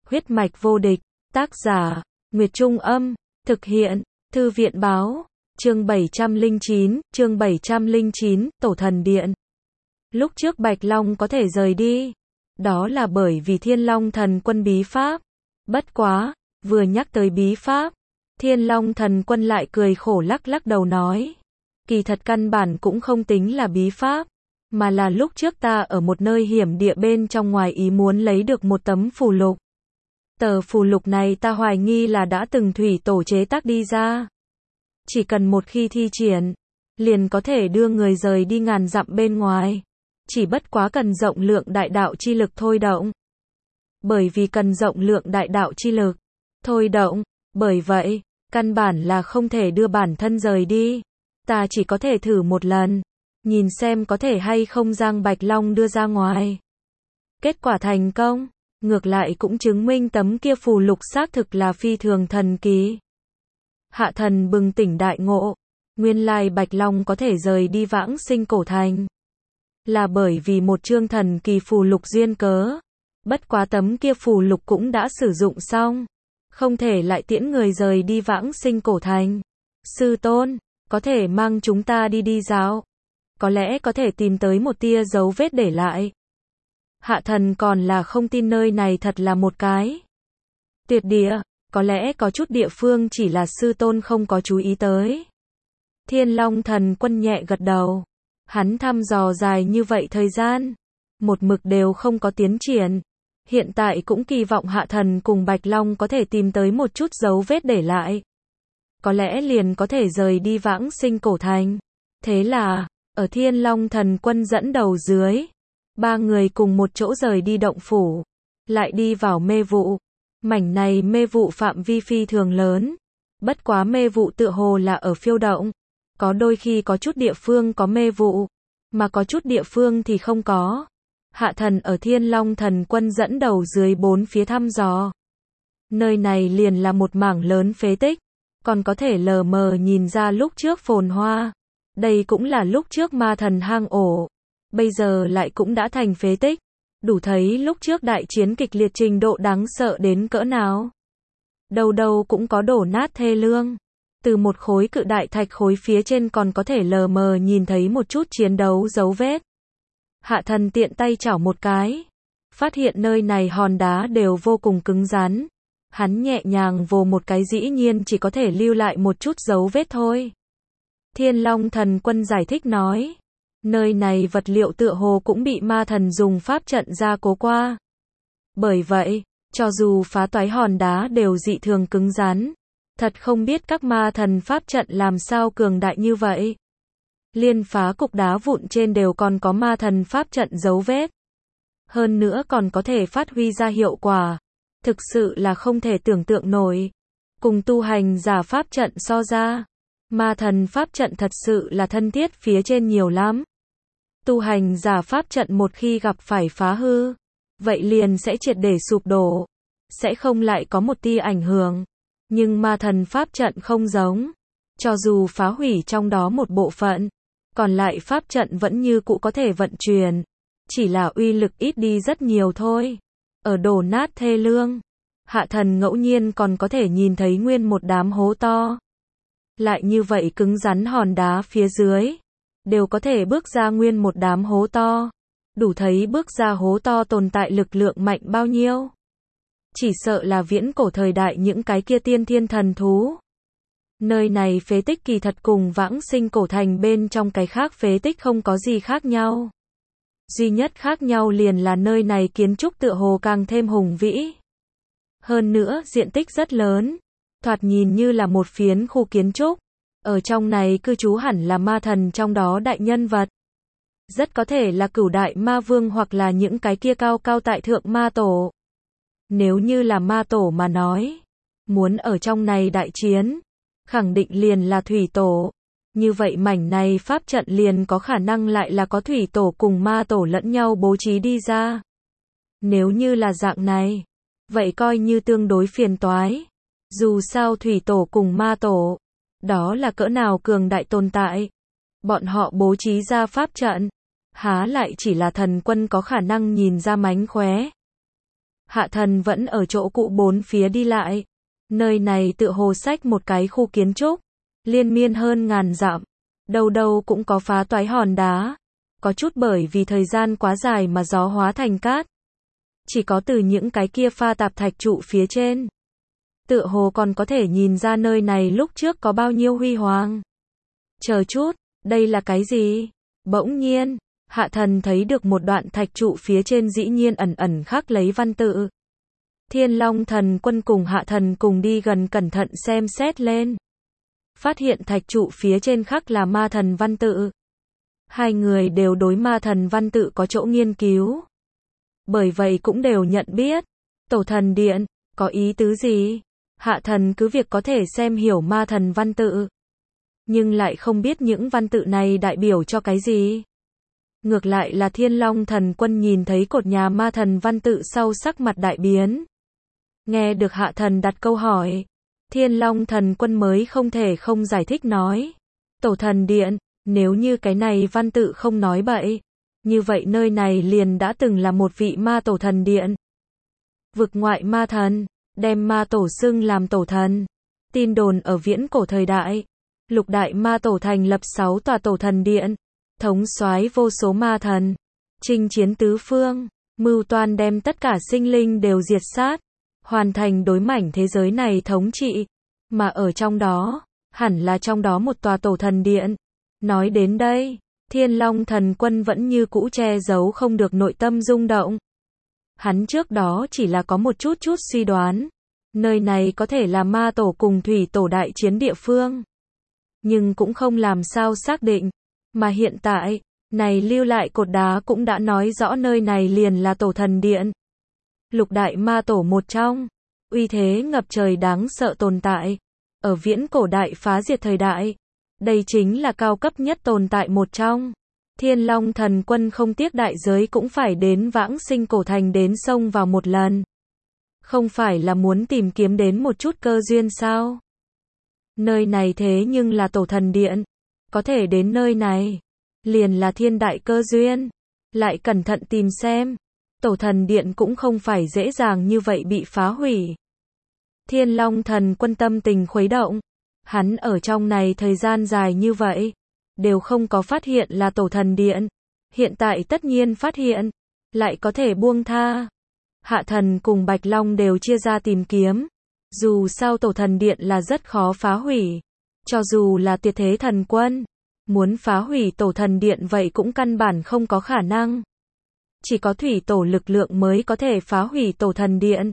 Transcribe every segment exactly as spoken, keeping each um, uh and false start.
Huyết mạch vô địch, tác giả, Nguyệt Trung Âm, thực hiện, Thư viện Báo, chương bảy trăm lẻ chín, chương bảy trăm lẻ chín, Tổ Thần Điện. Lúc trước Bạch Long có thể rời đi, đó là bởi vì Thiên Long Thần Quân bí pháp. Bất quá, vừa nhắc tới bí pháp, Thiên Long Thần Quân lại cười khổ lắc lắc đầu nói, kỳ thật căn bản cũng không tính là bí pháp, mà là lúc trước ta ở một nơi hiểm địa bên trong ngoài ý muốn lấy được một tấm phù lục. Tờ phù lục này ta hoài nghi là đã từng thủy tổ chế tác đi ra. Chỉ cần một khi thi triển, liền có thể đưa người rời đi ngàn dặm bên ngoài. Chỉ bất quá cần rộng lượng đại đạo chi lực thôi động. Bởi vì cần rộng lượng đại đạo chi lực thôi động, bởi vậy, căn bản là không thể đưa bản thân rời đi. Ta chỉ có thể thử một lần, nhìn xem có thể hay không Giang Bạch Long đưa ra ngoài. Kết quả thành công, ngược lại cũng chứng minh tấm kia phù lục xác thực là phi thường thần kỳ. Hạ thần bừng tỉnh đại ngộ, nguyên lai Bạch Long có thể rời đi Vãng Sinh Cổ Thành, là bởi vì một chương thần kỳ phù lục duyên cớ. Bất quá tấm kia phù lục cũng đã sử dụng xong, không thể lại tiễn người rời đi Vãng Sinh Cổ Thành. Sư tôn, có thể mang chúng ta đi đi dạo, có lẽ có thể tìm tới một tia dấu vết để lại. Hạ thần còn là không tin nơi này thật là một cái tuyệt địa, có lẽ có chút địa phương chỉ là sư tôn không có chú ý tới. Thiên Long Thần Quân nhẹ gật đầu, hắn thăm dò dài như vậy thời gian, một mực đều không có tiến triển. Hiện tại cũng kỳ vọng Hạ thần cùng Bạch Long có thể tìm tới một chút dấu vết để lại. Có lẽ liền có thể rời đi Vãng Sinh Cổ Thành. Thế là, ở Thiên Long Thần Quân dẫn đầu dưới, ba người cùng một chỗ rời đi động phủ, lại đi vào mê vụ. Mảnh này mê vụ phạm vi phi thường lớn, bất quá mê vụ tựa hồ là ở phiêu động. Có đôi khi có chút địa phương có mê vụ, mà có chút địa phương thì không có. Hạ thần ở Thiên Long Thần Quân dẫn đầu dưới bốn phía thăm dò. Nơi này liền là một mảng lớn phế tích, còn có thể lờ mờ nhìn ra lúc trước phồn hoa. Đây cũng là lúc trước ma thần hang ổ, bây giờ lại cũng đã thành phế tích. Đủ thấy lúc trước đại chiến kịch liệt trình độ đáng sợ đến cỡ nào. Đâu đâu cũng có đổ nát thê lương. Từ một khối cự đại thạch khối phía trên còn có thể lờ mờ nhìn thấy một chút chiến đấu dấu vết. Hạ thần tiện tay chảo một cái, phát hiện nơi này hòn đá đều vô cùng cứng rắn. Hắn nhẹ nhàng vồ một cái dĩ nhiên chỉ có thể lưu lại một chút dấu vết thôi. Thiên Long Thần Quân giải thích nói, nơi này vật liệu tựa hồ cũng bị ma thần dùng pháp trận gia cố qua. Bởi vậy, cho dù phá toái hòn đá đều dị thường cứng rắn. Thật không biết các ma thần pháp trận làm sao cường đại như vậy. Liên phá cục đá vụn trên đều còn có ma thần pháp trận dấu vết. Hơn nữa còn có thể phát huy ra hiệu quả. Thực sự là không thể tưởng tượng nổi. Cùng tu hành giả pháp trận so ra, ma thần pháp trận thật sự là thân thiết phía trên nhiều lắm. Tu hành giả pháp trận một khi gặp phải phá hư, vậy liền sẽ triệt để sụp đổ, sẽ không lại có một tia ảnh hưởng. Nhưng ma thần pháp trận không giống, cho dù phá hủy trong đó một bộ phận, còn lại pháp trận vẫn như cũ có thể vận chuyển, chỉ là uy lực ít đi rất nhiều thôi. Ở đổ nát thê lương, Hạ thần ngẫu nhiên còn có thể nhìn thấy nguyên một đám hố to. Lại như vậy cứng rắn hòn đá phía dưới, đều có thể bước ra nguyên một đám hố to. Đủ thấy bước ra hố to tồn tại lực lượng mạnh bao nhiêu. Chỉ sợ là viễn cổ thời đại những cái kia tiên thiên thần thú. Nơi này phế tích kỳ thật cùng Vãng Sinh Cổ Thành bên trong cái khác phế tích không có gì khác nhau. Duy nhất khác nhau liền là nơi này kiến trúc tựa hồ càng thêm hùng vĩ. Hơn nữa diện tích rất lớn, thoạt nhìn như là một phiến khu kiến trúc. Ở trong này cư trú hẳn là ma thần trong đó đại nhân vật. Rất có thể là Cửu Đại Ma Vương hoặc là những cái kia cao cao tại thượng ma tổ. Nếu như là ma tổ mà nói, muốn ở trong này đại chiến, khẳng định liền là thủy tổ. Như vậy mảnh này pháp trận liền có khả năng lại là có thủy tổ cùng ma tổ lẫn nhau bố trí đi ra. Nếu như là dạng này, vậy coi như tương đối phiền toái. Dù sao thủy tổ cùng ma tổ, đó là cỡ nào cường đại tồn tại. Bọn họ bố trí ra pháp trận, há lại chỉ là thần quân có khả năng nhìn ra mánh khóe. Hạ thần vẫn ở chỗ cũ bốn phía đi lại. Nơi này tựa hồ xách một cái khu kiến trúc, liên miên hơn ngàn dặm, đâu đâu cũng có phá toái hòn đá, có chút bởi vì thời gian quá dài mà gió hóa thành cát. Chỉ có từ những cái kia pha tạp thạch trụ phía trên, tựa hồ còn có thể nhìn ra nơi này lúc trước có bao nhiêu huy hoàng. Chờ chút, đây là cái gì? Bỗng nhiên, Hạ thần thấy được một đoạn thạch trụ phía trên dĩ nhiên ẩn ẩn khắc lấy văn tự. Thiên Long Thần Quân cùng Hạ thần cùng đi gần cẩn thận xem xét lên. Phát hiện thạch trụ phía trên khắc là ma thần văn tự. Hai người đều đối ma thần văn tự có chỗ nghiên cứu. Bởi vậy cũng đều nhận biết. Tổ thần điện, có ý tứ gì? Hạ thần cứ việc có thể xem hiểu ma thần văn tự. Nhưng lại không biết những văn tự này đại biểu cho cái gì. Ngược lại là Thiên Long Thần Quân nhìn thấy cột nhà ma thần văn tự sau sắc mặt đại biến. Nghe được Hạ thần đặt câu hỏi, Thiên Long Thần Quân mới không thể không giải thích nói. Tổ thần điện, nếu như cái này văn tự không nói bậy, như vậy nơi này liền đã từng là một vị ma tổ thần điện. Vực ngoại ma thần, đem ma tổ xưng làm tổ thần. Tin đồn ở viễn cổ thời đại, lục đại ma tổ thành lập sáu tòa tổ thần điện, thống soái vô số ma thần, chinh chiến tứ phương, mưu toan đem tất cả sinh linh đều diệt sát, hoàn thành đối mảnh thế giới này thống trị, mà ở trong đó, hẳn là trong đó một tòa tổ thần điện. Nói đến đây, Thiên Long Thần Quân vẫn như cũ che giấu không được nội tâm rung động. Hắn trước đó chỉ là có một chút chút suy đoán, nơi này có thể là ma tổ cùng thủy tổ đại chiến địa phương, nhưng cũng không làm sao xác định, mà hiện tại, này lưu lại cột đá cũng đã nói rõ nơi này liền là tổ thần điện. Lục đại ma tổ một trong, uy thế ngập trời đáng sợ tồn tại, ở viễn cổ đại phá diệt thời đại, đây chính là cao cấp nhất tồn tại một trong. Thiên Long Thần Quân không tiếc đại giới cũng phải đến vãng sinh cổ thành đến sông vào một lần. Không phải là muốn tìm kiếm đến một chút cơ duyên sao? Nơi này thế nhưng là tổ thần điện, có thể đến nơi này, liền là thiên đại cơ duyên. Lại cẩn thận tìm xem, tổ thần điện cũng không phải dễ dàng như vậy bị phá hủy. Thiên Long Thần Quân tâm tình khuấy động, hắn ở trong này thời gian dài như vậy, đều không có phát hiện là tổ thần điện, hiện tại tất nhiên phát hiện, lại có thể buông tha. Hạ thần cùng Bạch Long đều chia ra tìm kiếm, dù sao tổ thần điện là rất khó phá hủy, cho dù là tuyệt thế thần quân, muốn phá hủy tổ thần điện vậy cũng căn bản không có khả năng. Chỉ có thủy tổ lực lượng mới có thể phá hủy tổ thần điện.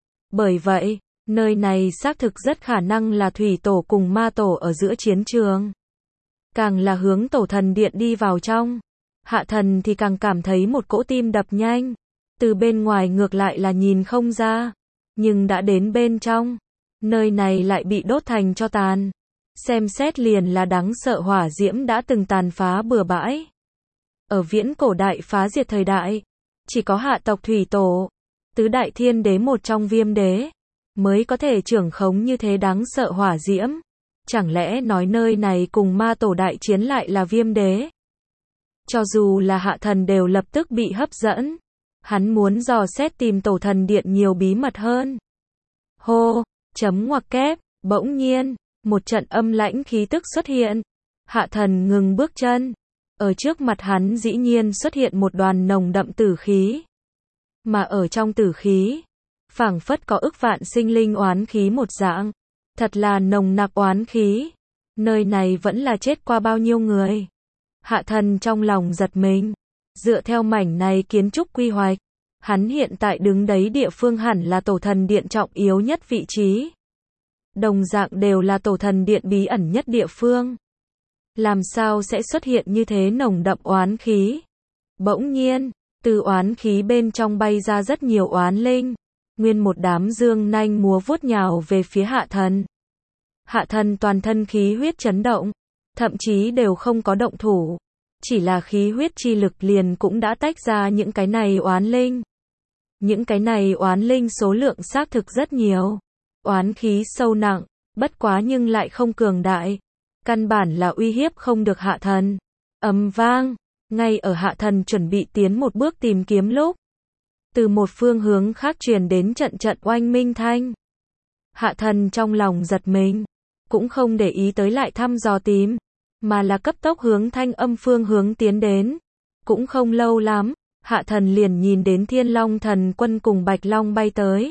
Bởi vậy, nơi này xác thực rất khả năng là thủy tổ cùng ma tổ ở giữa chiến trường. Càng là hướng tổ thần điện đi vào trong, Hạ thần thì càng cảm thấy một cỗ tim đập nhanh. Từ bên ngoài ngược lại là nhìn không ra, nhưng đã đến bên trong, nơi này lại bị đốt thành tro tàn. Xem xét liền là đáng sợ hỏa diễm đã từng tàn phá bừa bãi. Ở viễn cổ đại phá diệt thời đại, chỉ có hạ tộc thủy tổ, tứ đại thiên đế một trong viêm đế, mới có thể trưởng khống như thế đáng sợ hỏa diễm. Chẳng lẽ nói nơi này cùng ma tổ đại chiến lại là viêm đế? Cho dù là hạ thần đều lập tức bị hấp dẫn. Hắn muốn dò xét tìm tổ thần điện nhiều bí mật hơn. Hô, chấm ngoặc kép, bỗng nhiên, một trận âm lãnh khí tức xuất hiện. Hạ thần ngừng bước chân. Ở trước mặt hắn dĩ nhiên xuất hiện một đoàn nồng đậm tử khí. Mà ở trong tử khí, phảng phất có ức vạn sinh linh oán khí một dạng. Thật là nồng nặc oán khí. Nơi này vẫn là chết qua bao nhiêu người. Hạ thần trong lòng giật mình. Dựa theo mảnh này kiến trúc quy hoạch, hắn hiện tại đứng đấy địa phương hẳn là tổ thần điện trọng yếu nhất vị trí. Đồng dạng đều là tổ thần điện bí ẩn nhất địa phương. Làm sao sẽ xuất hiện như thế nồng đậm oán khí? Bỗng nhiên, từ oán khí bên trong bay ra rất nhiều oán linh. Nguyên một đám dương nanh múa vuốt nhào về phía hạ thần. Hạ thần toàn thân khí huyết chấn động, thậm chí đều không có động thủ. Chỉ là khí huyết chi lực liền cũng đã tách ra những cái này oán linh. Những cái này oán linh số lượng xác thực rất nhiều. Oán khí sâu nặng, bất quá nhưng lại không cường đại. Căn bản là uy hiếp không được hạ thần. Ầm vang, ngay ở hạ thần chuẩn bị tiến một bước tìm kiếm lúc. Từ một phương hướng khác truyền đến trận trận oanh minh thanh. Hạ thần trong lòng giật mình, cũng không để ý tới lại thăm dò tìm, mà là cấp tốc hướng thanh âm phương hướng tiến đến. Cũng không lâu lắm, hạ thần liền nhìn đến Thiên Long Thần Quân cùng Bạch Long bay tới.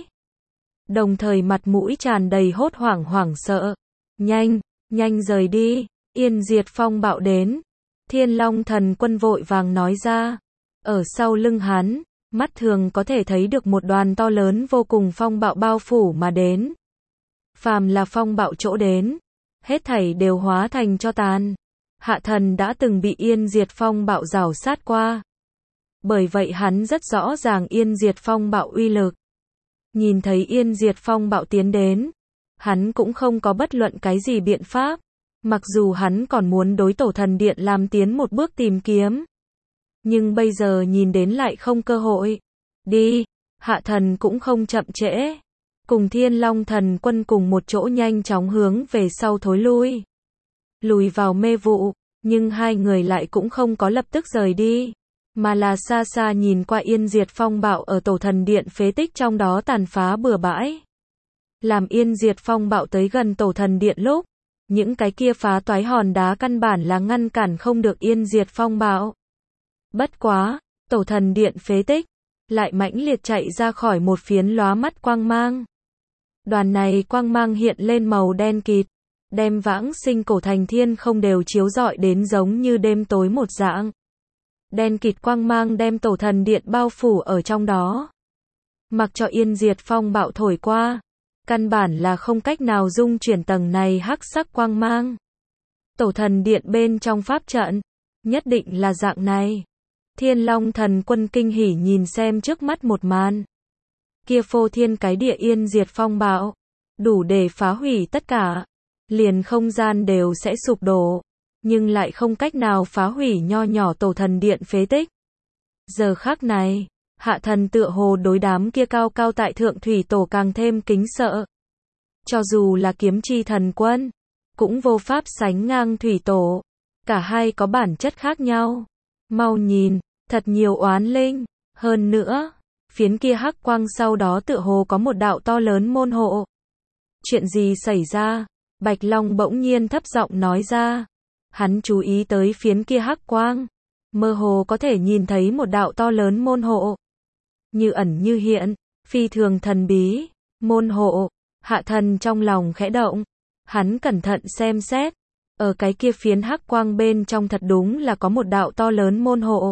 Đồng thời mặt mũi tràn đầy hốt hoảng hoảng sợ. Nhanh, nhanh rời đi, Yên Diệt Phong bạo đến. Thiên Long Thần Quân vội vàng nói ra. Ở sau lưng hắn, mắt thường có thể thấy được một đoàn to lớn vô cùng phong bạo bao phủ mà đến. Phàm là phong bạo chỗ đến, hết thảy đều hóa thành tro tàn. Hạ thần đã từng bị Yên Diệt Phong bạo rào sát qua. Bởi vậy hắn rất rõ ràng Yên Diệt Phong bạo uy lực. Nhìn thấy Yên Diệt Phong bạo tiến đến, hắn cũng không có bất luận cái gì biện pháp. Mặc dù hắn còn muốn đối Tổ Thần Điện làm tiến một bước tìm kiếm. Nhưng bây giờ nhìn đến lại không cơ hội. Đi, hạ thần cũng không chậm trễ. Cùng Thiên Long Thần Quân cùng một chỗ nhanh chóng hướng về sau thối lui. Lùi vào mê vụ, nhưng hai người lại cũng không có lập tức rời đi. Mà là xa xa nhìn qua Yên Diệt Phong bạo ở Tổ Thần Điện phế tích trong đó tàn phá bừa bãi. Làm Yên Diệt Phong bạo tới gần Tổ Thần Điện lúc, những cái kia phá toái hòn đá căn bản là ngăn cản không được Yên Diệt Phong bạo. Bất quá, Tổ Thần Điện phế tích, lại mãnh liệt chạy ra khỏi một phiến lóa mắt quang mang. Đoàn này quang mang hiện lên màu đen kịt, đem vãng sinh cổ thành thiên không đều chiếu rọi đến giống như đêm tối một dạng. Đen kịt quang mang đem Tổ Thần Điện bao phủ ở trong đó. Mặc cho Yên Diệt Phong bạo thổi qua, căn bản là không cách nào dung chuyển tầng này hắc sắc quang mang. Tổ Thần Điện bên trong pháp trận, nhất định là dạng này. Thiên Long Thần Quân kinh hỉ nhìn xem trước mắt một màn. Kia phô thiên cái địa Yên Diệt Phong bạo, đủ để phá hủy tất cả. Liền không gian đều sẽ sụp đổ, nhưng lại không cách nào phá hủy nho nhỏ Tổ Thần Điện phế tích. Giờ khắc này, hạ thần tựa hồ đối đám kia cao cao tại thượng thủy tổ càng thêm kính sợ. Cho dù là Kiếm Chi Thần Quân, cũng vô pháp sánh ngang thủy tổ. Cả hai có bản chất khác nhau. Mau nhìn, thật nhiều oán linh. Hơn nữa, phiến kia hắc quang sau đó tựa hồ có một đạo to lớn môn hộ. Chuyện gì xảy ra? Bạch Long bỗng nhiên thấp giọng nói ra. Hắn chú ý tới phiến kia hắc quang. Mơ hồ có thể nhìn thấy một đạo to lớn môn hộ. Như ẩn như hiện, phi thường thần bí. Môn hộ, hạ thần trong lòng khẽ động. Hắn cẩn thận xem xét. Ở cái kia phiến hắc quang bên trong thật đúng là có một đạo to lớn môn hộ.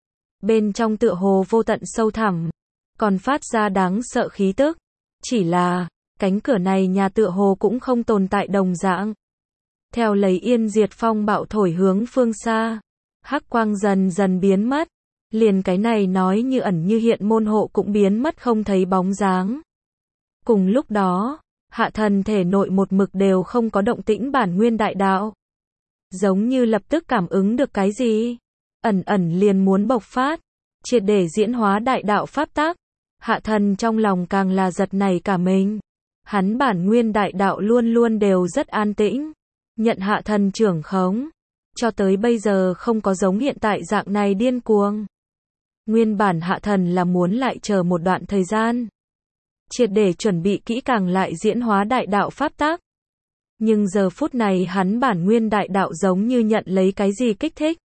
Bên trong tựa hồ vô tận sâu thẳm, còn phát ra đáng sợ khí tức. Chỉ là, cánh cửa này nhà tựa hồ cũng không tồn tại đồng dạng. Theo lấy Yên Diệt Phong bạo thổi hướng phương xa, hắc quang dần dần biến mất. Liền cái này nói như ẩn như hiện môn hộ cũng biến mất không thấy bóng dáng. Cùng lúc đó, hạ thần thể nội một mực đều không có động tĩnh bản nguyên đại đạo. Giống như lập tức cảm ứng được cái gì, ẩn ẩn liền muốn bộc phát, triệt để diễn hóa đại đạo pháp tắc. Hạ thần trong lòng càng là giật nảy cả mình. Hắn bản nguyên đại đạo luôn luôn đều rất an tĩnh, nhận hạ thần trưởng khống, cho tới bây giờ không có giống hiện tại dạng này điên cuồng. Nguyên bản hạ thần là muốn lại chờ một đoạn thời gian, triệt để chuẩn bị kỹ càng lại diễn hóa đại đạo pháp tắc. Nhưng giờ phút này hắn bản nguyên đại đạo giống như nhận lấy cái gì kích thích.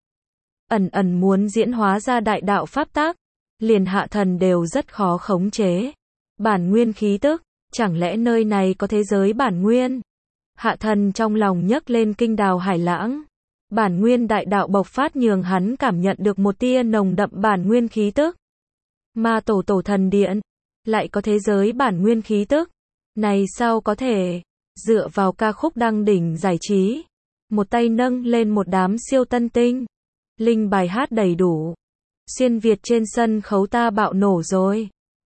Ẩn ẩn muốn diễn hóa ra đại đạo pháp tắc, liền hạ thần đều rất khó khống chế. Bản nguyên khí tức, chẳng lẽ nơi này có thế giới bản nguyên? Hạ thần trong lòng nhấc lên kinh đào hải lãng. Bản nguyên đại đạo bộc phát nhường hắn cảm nhận được một tia nồng đậm bản nguyên khí tức. Ma tổ Tổ Thần Điện, lại có thế giới bản nguyên khí tức. Này sao có thể? Dựa vào ca khúc đăng đỉnh giải trí, một tay nâng lên một đám siêu tân tinh. Linh bài hát đầy đủ. Xuyên Việt trên sân khấu ta bạo nổ rồi.